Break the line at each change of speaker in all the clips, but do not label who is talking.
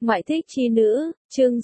Ngoại thích chi nữ, chương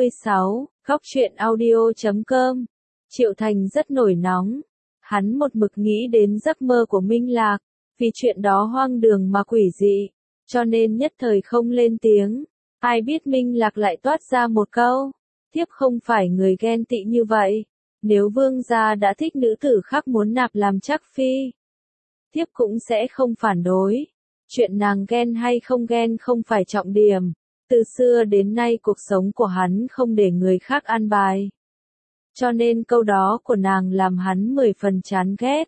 66, góc truyện audio.com. Triệu Thành rất nổi nóng. Hắn một mực nghĩ đến giấc mơ của Minh Lạc, vì chuyện đó hoang đường mà quỷ dị, cho nên nhất thời không lên tiếng. Ai biết Minh Lạc lại toát ra một câu, thiếp không phải người ghen tị như vậy. Nếu vương gia đã thích nữ tử khác muốn nạp làm trắc phi, thiếp cũng sẽ không phản đối. Chuyện nàng ghen hay không ghen không phải trọng điểm. Từ xưa đến nay cuộc sống của hắn không để người khác an bài. Cho nên câu đó của nàng làm hắn 10 phần chán ghét.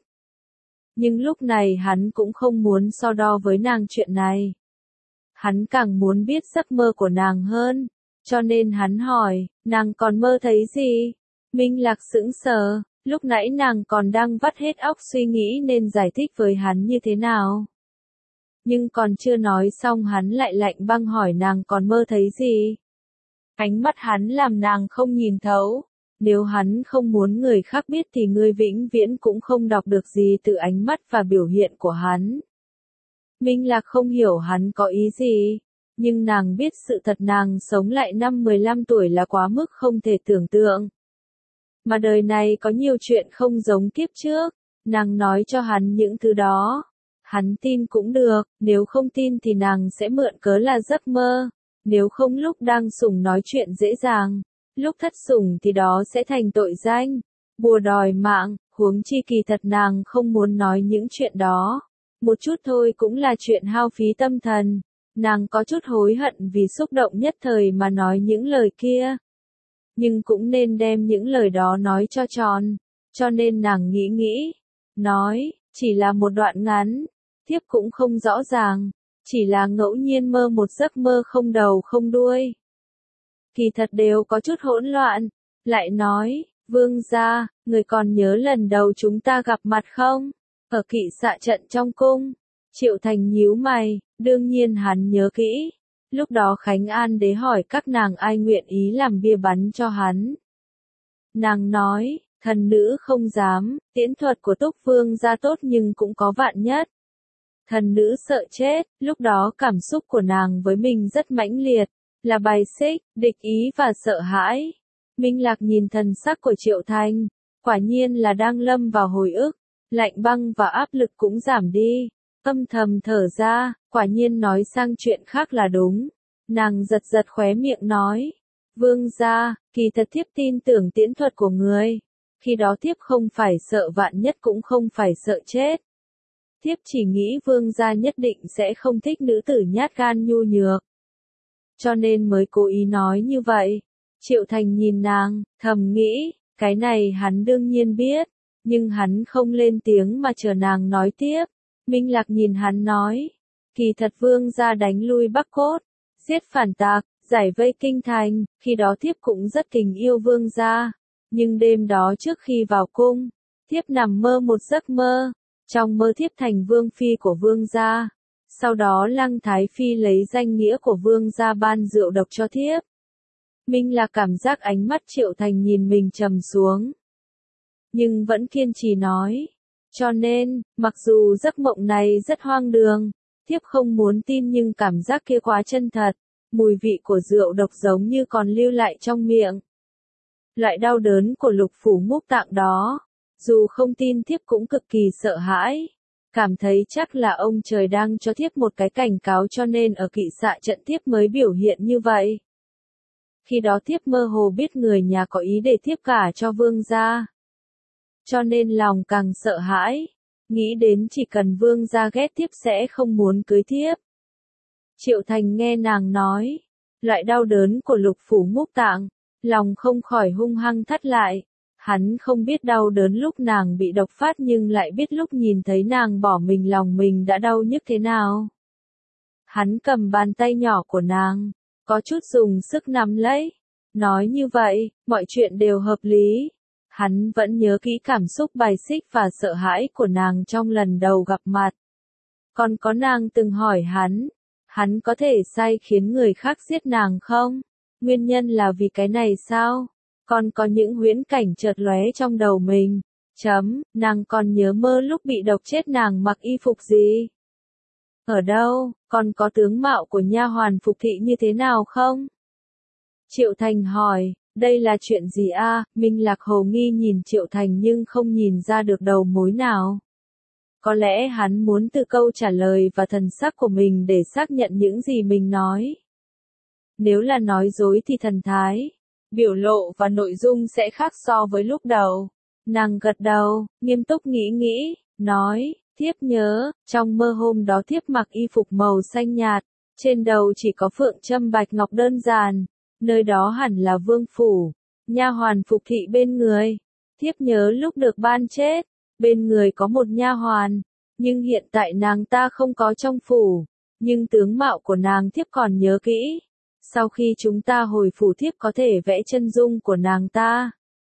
Nhưng lúc này hắn cũng không muốn so đo với nàng chuyện này. Hắn càng muốn biết giấc mơ của nàng hơn. Cho nên hắn hỏi, nàng còn mơ thấy gì? Minh Lạc sững sờ, lúc nãy nàng còn đang vắt hết óc suy nghĩ nên giải thích với hắn như thế nào. Nhưng còn chưa nói xong hắn lại lạnh băng hỏi nàng còn mơ thấy gì. Ánh mắt hắn làm nàng không nhìn thấu. Nếu hắn không muốn người khác biết thì ngươi vĩnh viễn cũng không đọc được gì từ ánh mắt và biểu hiện của hắn. Minh Lạc không hiểu hắn có ý gì. Nhưng nàng biết sự thật nàng sống lại năm 15 tuổi là quá mức không thể tưởng tượng. Mà đời này có nhiều chuyện không giống kiếp trước. Nàng nói cho hắn những thứ đó. Hắn tin cũng được, nếu không tin thì nàng sẽ mượn cớ là giấc mơ. Nếu không lúc đang sủng nói chuyện dễ dàng, lúc thất sủng thì đó sẽ thành tội danh, bùa đòi mạng, huống chi kỳ thật nàng không muốn nói những chuyện đó. Một chút thôi cũng là chuyện hao phí tâm thần. Nàng có chút hối hận vì xúc động nhất thời mà nói những lời kia. Nhưng cũng nên đem những lời đó nói cho tròn. Cho nên nàng nghĩ, nói, chỉ là một đoạn ngắn. Thiếp cũng không rõ ràng, chỉ là ngẫu nhiên mơ một giấc mơ không đầu không đuôi. Kỳ thật đều có chút hỗn loạn, lại nói, vương gia, người còn nhớ lần đầu chúng ta gặp mặt không? Ở kỵ xạ trận trong cung. Triệu Thành nhíu mày, đương nhiên hắn nhớ kỹ. Lúc đó Khánh An đế hỏi các nàng ai nguyện ý làm bia bắn cho hắn. Nàng nói, thần nữ không dám, tiễn thuật của Túc vương gia tốt nhưng cũng có vạn nhất. Thần nữ sợ chết, lúc đó cảm xúc của nàng với mình rất mãnh liệt, là bài xích, địch ý và sợ hãi. Minh Lạc nhìn thần sắc của Triệu Thành, quả nhiên là đang lâm vào hồi ức, lạnh băng và áp lực cũng giảm đi, âm thầm thở ra, quả nhiên nói sang chuyện khác là đúng. Nàng giật giật khóe miệng nói, vương gia, kỳ thật thiếp tin tưởng tiễn thuật của người, khi đó thiếp không phải sợ vạn nhất cũng không phải sợ chết. Thiếp chỉ nghĩ vương gia nhất định sẽ không thích nữ tử nhát gan nhu nhược. Cho nên mới cố ý nói như vậy. Triệu Thành nhìn nàng, thầm nghĩ, cái này hắn đương nhiên biết, nhưng hắn không lên tiếng mà chờ nàng nói tiếp. Minh Lạc nhìn hắn nói, kỳ thật vương gia đánh lui Bắc Cốt, giết phản tặc, giải vây kinh thành, khi đó thiếp cũng rất kính yêu vương gia. Nhưng đêm đó trước khi vào cung, thiếp nằm mơ một giấc mơ. Trong mơ thiếp thành vương phi của vương gia. Sau đó Lăng Thái Phi lấy danh nghĩa của vương gia ban rượu độc cho thiếp. Minh Lạc cảm giác ánh mắt Triệu Thành nhìn mình trầm xuống. Nhưng vẫn kiên trì nói. Cho nên, mặc dù giấc mộng này rất hoang đường, thiếp không muốn tin nhưng cảm giác kia quá chân thật. Mùi vị của rượu độc giống như còn lưu lại trong miệng. Loại đau đớn của lục phủ ngũ tạng đó. Dù không tin thiếp cũng cực kỳ sợ hãi. Cảm thấy chắc là ông trời đang cho thiếp một cái cảnh cáo cho nên ở kỵ xạ trận thiếp mới biểu hiện như vậy. Khi đó thiếp mơ hồ biết người nhà có ý để thiếp gả cho vương gia. Cho nên lòng càng sợ hãi. Nghĩ đến chỉ cần vương gia ghét thiếp sẽ không muốn cưới thiếp. Triệu Thành nghe nàng nói. Loại đau đớn của lục phủ ngũ tạng. Lòng không khỏi hung hăng thắt lại. Hắn không biết đau đớn lúc nàng bị độc phát nhưng lại biết lúc nhìn thấy nàng bỏ mình lòng mình đã đau nhức thế nào. Hắn cầm bàn tay nhỏ của nàng, có chút dùng sức nắm lấy. Nói như vậy, mọi chuyện đều hợp lý. Hắn vẫn nhớ kỹ cảm xúc bài xích và sợ hãi của nàng trong lần đầu gặp mặt. Còn có nàng từng hỏi hắn có thể sai khiến người khác giết nàng không? Nguyên nhân là vì cái này sao? Còn có những huyễn cảnh chợt lóe trong đầu mình. Nàng còn nhớ mơ lúc bị độc chết nàng mặc y phục gì? Ở đâu? Còn có tướng mạo của nha hoàn Phục Thị như thế nào không? Triệu Thành hỏi, đây là chuyện gì a? Minh Lạc hồ nghi nhìn Triệu Thành nhưng không nhìn ra được đầu mối nào. Có lẽ hắn muốn từ câu trả lời và thần sắc của mình để xác nhận những gì mình nói. Nếu là nói dối thì thần thái, biểu lộ và nội dung sẽ khác so với lúc đầu. Nàng gật đầu, nghiêm túc nghĩ, nói, thiếp nhớ, trong mơ hôm đó thiếp mặc y phục màu xanh nhạt, trên đầu chỉ có phượng châm bạch ngọc đơn giản, nơi đó hẳn là vương phủ, nha hoàn Phục Thị bên người. Thiếp nhớ lúc được ban chết, bên người có một nha hoàn, nhưng hiện tại nàng ta không có trong phủ, nhưng tướng mạo của nàng thiếp còn nhớ kỹ. Sau khi chúng ta hồi phủ thiếp có thể vẽ chân dung của nàng ta.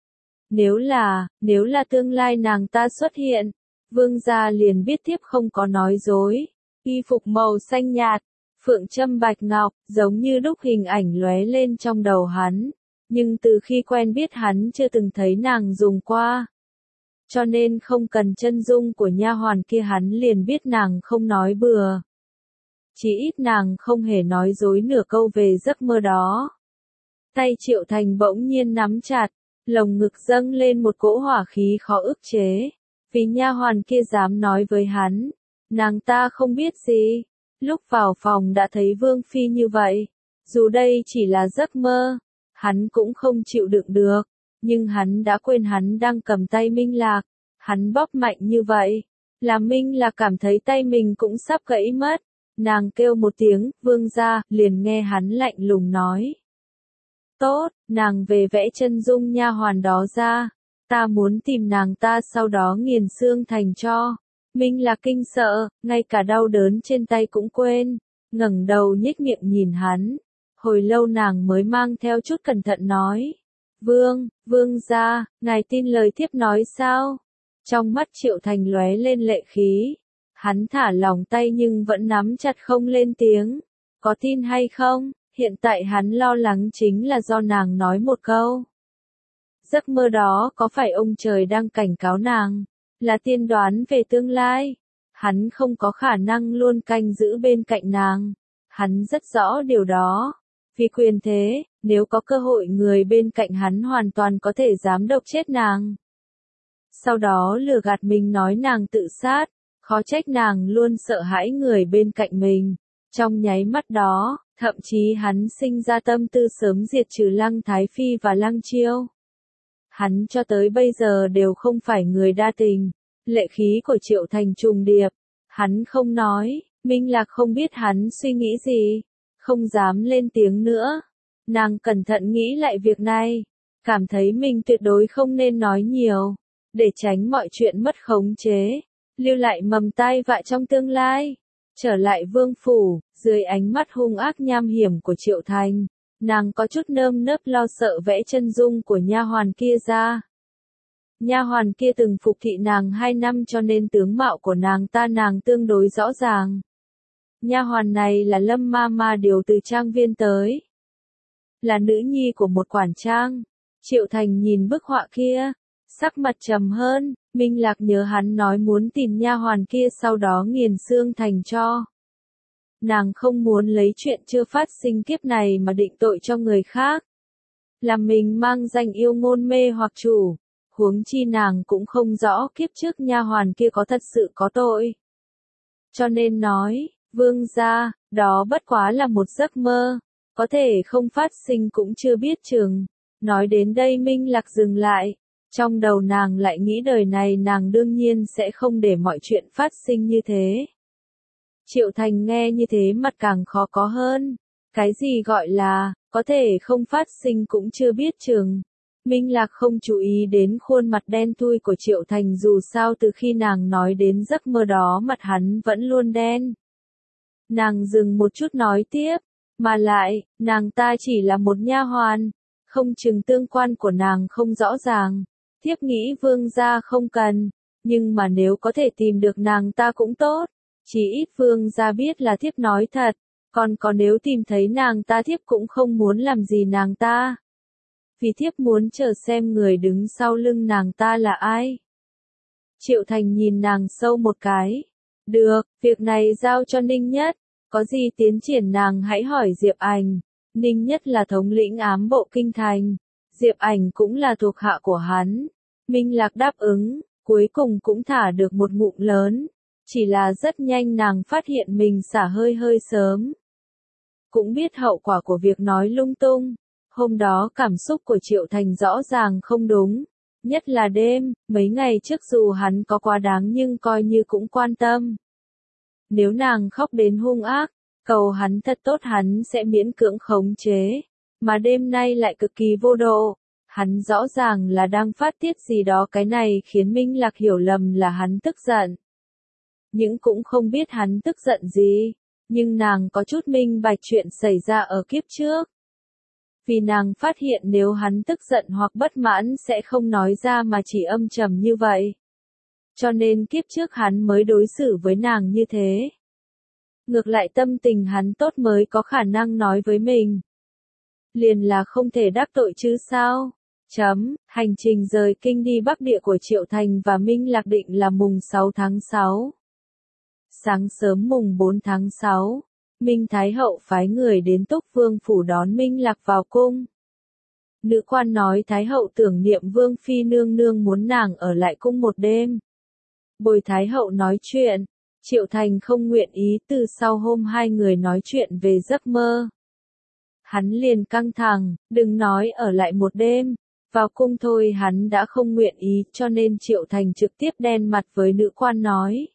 Nếu là tương lai nàng ta xuất hiện, vương gia liền biết thiếp không có nói dối. Y phục màu xanh nhạt, phượng châm bạch ngọc, giống như đúc hình ảnh lóe lên trong đầu hắn, nhưng từ khi quen biết hắn chưa từng thấy nàng dùng qua. Cho nên không cần chân dung của nha hoàn kia hắn liền biết nàng không nói bừa. Chỉ ít nàng không hề nói dối nửa câu về giấc mơ đó. Tay Triệu Thành bỗng nhiên nắm chặt, lồng ngực dâng lên một cỗ hỏa khí khó ức chế. Vì nha hoàn kia dám nói với hắn, nàng ta không biết gì. Lúc vào phòng đã thấy Vương Phi như vậy. Dù đây chỉ là giấc mơ, hắn cũng không chịu đựng được. Nhưng hắn đã quên hắn đang cầm tay Minh Lạc. Hắn bóp mạnh như vậy, làm Minh Lạc cảm thấy tay mình cũng sắp gãy mất. Nàng kêu một tiếng, vương gia, liền nghe hắn lạnh lùng nói. Tốt, nàng về vẽ chân dung nha hoàn đó ra. Ta muốn tìm nàng ta sau đó nghiền xương thành cho. Minh Lạc kinh sợ, ngay cả đau đớn trên tay cũng quên. Ngẩng đầu nhếch miệng nhìn hắn. Hồi lâu nàng mới mang theo chút cẩn thận nói. Vương gia, ngài tin lời thiếp nói sao? Trong mắt Triệu Thành lóe lên lệ khí. Hắn thả lỏng tay nhưng vẫn nắm chặt không lên tiếng. Có tin hay không? Hiện tại hắn lo lắng chính là do nàng nói một câu. Giấc mơ đó có phải ông trời đang cảnh cáo nàng, là tiên đoán về tương lai? Hắn không có khả năng luôn canh giữ bên cạnh nàng. Hắn rất rõ điều đó. Vì quyền thế, nếu có cơ hội người bên cạnh hắn hoàn toàn có thể dám độc chết nàng. Sau đó lừa gạt mình nói nàng tự sát, khó trách nàng luôn sợ hãi người bên cạnh mình. Trong nháy mắt đó, thậm chí hắn sinh ra tâm tư sớm diệt trừ Lăng Thái Phi và Lăng Chiêu. Hắn cho tới bây giờ đều không phải người đa tình. Lệ khí của Triệu Thành trùng điệp. Hắn không nói, Minh Lạc không biết hắn suy nghĩ gì, không dám lên tiếng nữa. Nàng cẩn thận nghĩ lại việc này, cảm thấy mình tuyệt đối không nên nói nhiều, để tránh mọi chuyện mất khống chế, lưu lại mầm tai vạ trong tương lai. Trở lại vương phủ, dưới ánh mắt hung ác nham hiểm của Triệu Thành, nàng có chút nơm nớp lo sợ vẽ chân dung của nha hoàn kia ra. Nha hoàn kia từng phục thị nàng 2 năm cho nên tướng mạo của nàng tương đối rõ ràng. Nha hoàn này là Lâm Ma Ma điều từ trang viên tới. Là nữ nhi của một quản trang. Triệu Thành nhìn bức họa kia, sắc mặt trầm hơn. Minh Lạc nhớ hắn nói muốn tìm nha hoàn kia sau đó nghiền xương thành cho. Nàng không muốn lấy chuyện chưa phát sinh kiếp này mà định tội cho người khác. Làm mình mang danh yêu ngôn mê hoặc chủ. Huống chi nàng cũng không rõ kiếp trước nha hoàn kia có thật sự có tội. Cho nên nói, vương gia, đó bất quá là một giấc mơ. Có thể không phát sinh cũng chưa biết chừng. Nói đến đây Minh Lạc dừng lại. Trong đầu nàng lại nghĩ đời này nàng đương nhiên sẽ không để mọi chuyện phát sinh như thế. Triệu Thành nghe như thế mặt càng khó có hơn. Cái gì gọi là, có thể không phát sinh cũng chưa biết chừng. Minh Lạc không chú ý đến khuôn mặt đen thui của Triệu Thành dù sao từ khi nàng nói đến giấc mơ đó mặt hắn vẫn luôn đen. Nàng dừng một chút nói tiếp, mà lại, nàng ta chỉ là một nha hoàn, không chừng tương quan của nàng không rõ ràng. Thiếp nghĩ vương gia không cần, nhưng mà nếu có thể tìm được nàng ta cũng tốt, chỉ ít vương gia biết là thiếp nói thật, còn nếu tìm thấy nàng ta thiếp cũng không muốn làm gì nàng ta. Vì thiếp muốn chờ xem người đứng sau lưng nàng ta là ai. Triệu Thành nhìn nàng sâu một cái. Được, việc này giao cho Ninh Nhất, Có gì tiến triển nàng hãy hỏi Diệp Ảnh. Ninh Nhất là thống lĩnh ám bộ kinh thành. Diệp Ảnh cũng là thuộc hạ của hắn. Minh Lạc đáp ứng, cuối cùng cũng thả được một ngụm lớn. Chỉ là rất nhanh nàng phát hiện mình xả hơi sớm. Cũng biết hậu quả của việc nói lung tung. Hôm đó cảm xúc của Triệu Thành rõ ràng không đúng. Nhất là đêm, mấy ngày trước dù hắn có quá đáng nhưng coi như cũng quan tâm. Nếu nàng khóc đến hung ác, cầu hắn thật tốt hắn sẽ miễn cưỡng khống chế. Mà đêm nay lại cực kỳ vô độ. Hắn rõ ràng là đang phát tiết gì đó, cái này khiến Minh Lạc hiểu lầm là hắn tức giận. Nhưng cũng không biết hắn tức giận gì. Nhưng nàng có chút minh bạch chuyện xảy ra ở kiếp trước. Vì nàng phát hiện nếu hắn tức giận hoặc bất mãn sẽ không nói ra mà chỉ âm trầm như vậy. Cho nên kiếp trước hắn mới đối xử với nàng như thế. Ngược lại tâm tình hắn tốt mới có khả năng nói với mình. Liền là không thể đắc tội chứ sao? Hành trình rời kinh đi Bắc Địa của Triệu Thành và Minh Lạc định là mùng 6 tháng 6. Sáng sớm mùng 4 tháng 6, Minh Thái Hậu phái người đến Túc Vương phủ đón Minh Lạc vào cung. Nữ quan nói Thái Hậu tưởng niệm Vương Phi nương nương muốn nàng ở lại cung một đêm. Bồi Thái Hậu nói chuyện, Triệu Thành không nguyện ý. Từ sau hôm hai người nói chuyện về giấc mơ, hắn liền căng thẳng, đừng nói ở lại một đêm, vào cung thôi hắn đã không nguyện ý, cho nên Triệu Thành trực tiếp đen mặt với nữ quan nói.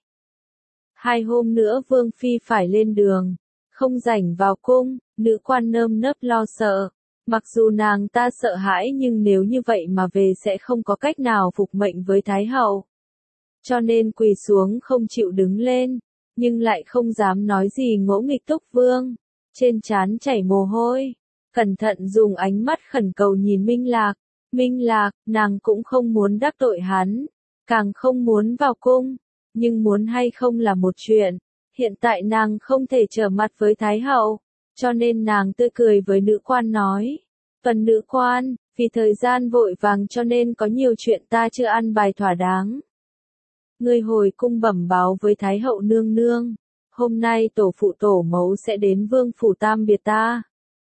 2 hôm nữa Vương Phi phải lên đường, không rảnh vào cung. Nữ quan nơm nớp lo sợ. Mặc dù nàng ta sợ hãi nhưng nếu như vậy mà về sẽ không có cách nào phục mệnh với Thái Hậu. Cho nên quỳ xuống không chịu đứng lên, nhưng lại không dám nói gì ngỗ nghịch Túc Vương. Trên trán chảy mồ hôi, cẩn thận dùng ánh mắt khẩn cầu nhìn Minh Lạc. Minh Lạc, nàng cũng không muốn đắc tội hắn, càng không muốn vào cung, nhưng muốn hay không là một chuyện. Hiện tại nàng không thể trở mặt với Thái Hậu, cho nên nàng tươi cười với nữ quan nói. Phần nữ quan, vì thời gian vội vàng cho nên có nhiều chuyện ta chưa ăn bài thỏa đáng. Ngươi hồi cung bẩm báo với Thái Hậu nương nương. Hôm nay tổ phụ tổ mẫu sẽ đến Vương phủ tam biệt ta.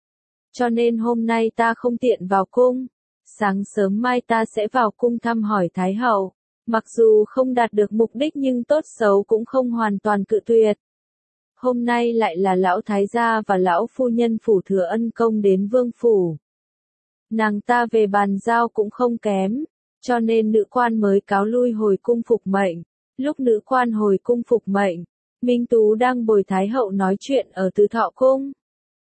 Cho nên hôm nay ta không tiện vào cung. Sáng sớm mai ta sẽ vào cung thăm hỏi Thái Hậu. Mặc dù không đạt được mục đích nhưng tốt xấu cũng không hoàn toàn cự tuyệt. Hôm nay lại là lão thái gia và lão phu nhân phủ Thừa Ân công đến Vương phủ. Nàng ta về bàn giao cũng không kém, cho nên nữ quan mới cáo lui hồi cung phục mệnh. Lúc nữ quan hồi cung phục mệnh, Minh Tú đang bồi Thái Hậu nói chuyện ở Từ Thọ cung.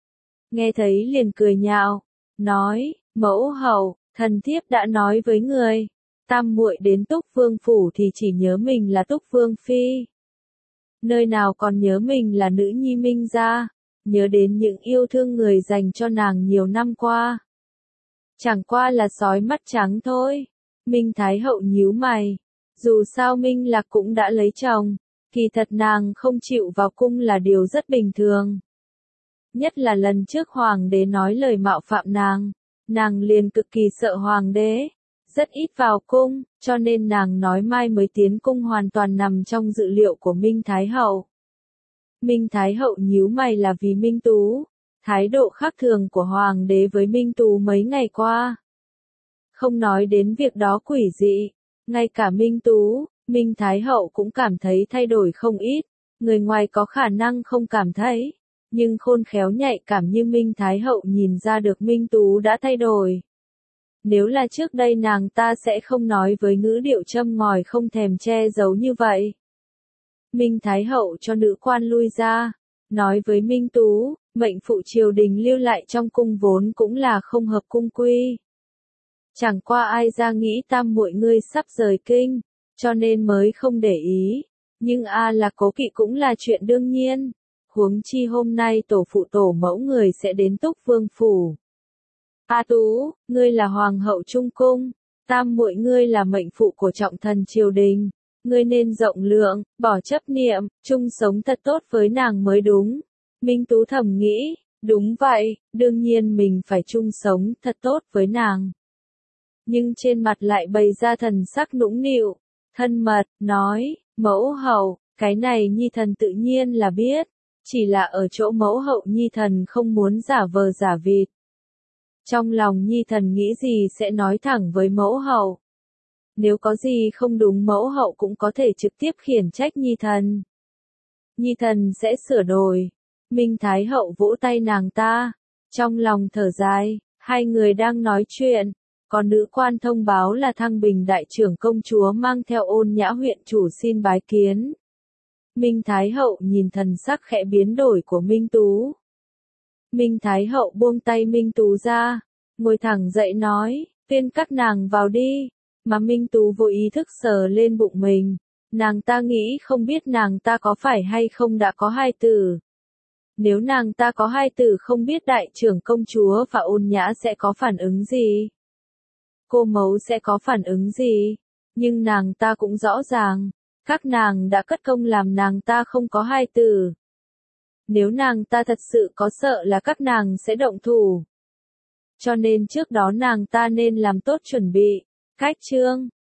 Nghe thấy liền cười nhạo, nói, mẫu hậu, thần thiếp đã nói với người, tam muội đến Túc Vương phủ thì chỉ nhớ mình là Túc Vương phi. Nơi nào còn nhớ mình là nữ nhi Minh gia, nhớ đến những yêu thương người dành cho nàng nhiều năm qua. Chẳng qua là sói mắt trắng thôi. Minh Thái Hậu nhíu mày. Dù sao Minh Lạc cũng đã lấy chồng, kỳ thật nàng không chịu vào cung là điều rất bình thường. Nhất là lần trước hoàng đế nói lời mạo phạm nàng liền cực kỳ sợ hoàng đế, rất ít vào cung, cho nên nàng nói mai mới tiến cung hoàn toàn nằm trong dự liệu của Minh Thái Hậu. Minh Thái Hậu nhíu mày là vì Minh Tú, thái độ khác thường của hoàng đế với Minh Tú mấy ngày qua. Không nói đến việc đó quỷ dị, ngay cả Minh Tú, Minh Thái Hậu cũng cảm thấy thay đổi không ít, người ngoài có khả năng không cảm thấy, nhưng khôn khéo nhạy cảm như Minh Thái Hậu nhìn ra được Minh Tú đã thay đổi. Nếu là trước đây nàng ta sẽ không nói với ngữ điệu châm ngòi không thèm che giấu như vậy. Minh Thái Hậu cho nữ quan lui ra, nói với Minh Tú, mệnh phụ triều đình lưu lại trong cung vốn cũng là không hợp cung quy. Chẳng qua ai ra nghĩ tam muội ngươi sắp rời kinh, cho nên mới không để ý, nhưng là cố kỵ cũng là chuyện đương nhiên. Huống chi hôm nay tổ phụ tổ mẫu người sẽ đến Túc Vương phủ. Tú, ngươi là hoàng hậu trung cung, tam muội ngươi là mệnh phụ của trọng thần triều đình, ngươi nên rộng lượng, bỏ chấp niệm, chung sống thật tốt với nàng mới đúng. Minh Tú thầm nghĩ, đúng vậy, đương nhiên mình phải chung sống thật tốt với nàng. Nhưng trên mặt lại bày ra thần sắc nũng nịu, thân mật, nói, mẫu hậu, cái này nhi thần tự nhiên là biết, Chỉ là ở chỗ mẫu hậu Nhi Thần không muốn giả vờ giả vịt. Trong lòng Nhi Thần nghĩ gì sẽ nói thẳng với mẫu hậu. Nếu có gì không đúng mẫu hậu cũng có thể trực tiếp khiển trách Nhi Thần. Nhi Thần sẽ sửa đổi. Minh Thái Hậu vỗ tay nàng ta. Trong lòng thở dài, hai người đang nói chuyện. Còn nữ quan thông báo là Thăng Bình đại trưởng công chúa mang theo Ôn Nhã huyện chủ xin bái kiến. Minh Thái Hậu nhìn thần sắc khẽ biến đổi của Minh Tú. Minh Thái Hậu buông tay Minh Tú ra, ngồi thẳng dậy nói, phiên các nàng vào đi, mà Minh Tú vô ý thức sờ lên bụng mình. Nàng ta nghĩ không biết nàng ta có phải hay không đã có hai tử. Nếu nàng ta có hai tử không biết đại trưởng công chúa và Ôn Nhã sẽ có phản ứng gì. Cô mẫu sẽ có phản ứng gì. Nhưng nàng ta cũng rõ ràng, các nàng đã cất công làm nàng ta không có hai tử. Nếu nàng ta thật sự có sợ là các nàng sẽ động thủ. Cho nên trước đó nàng ta nên làm tốt chuẩn bị. Cách chương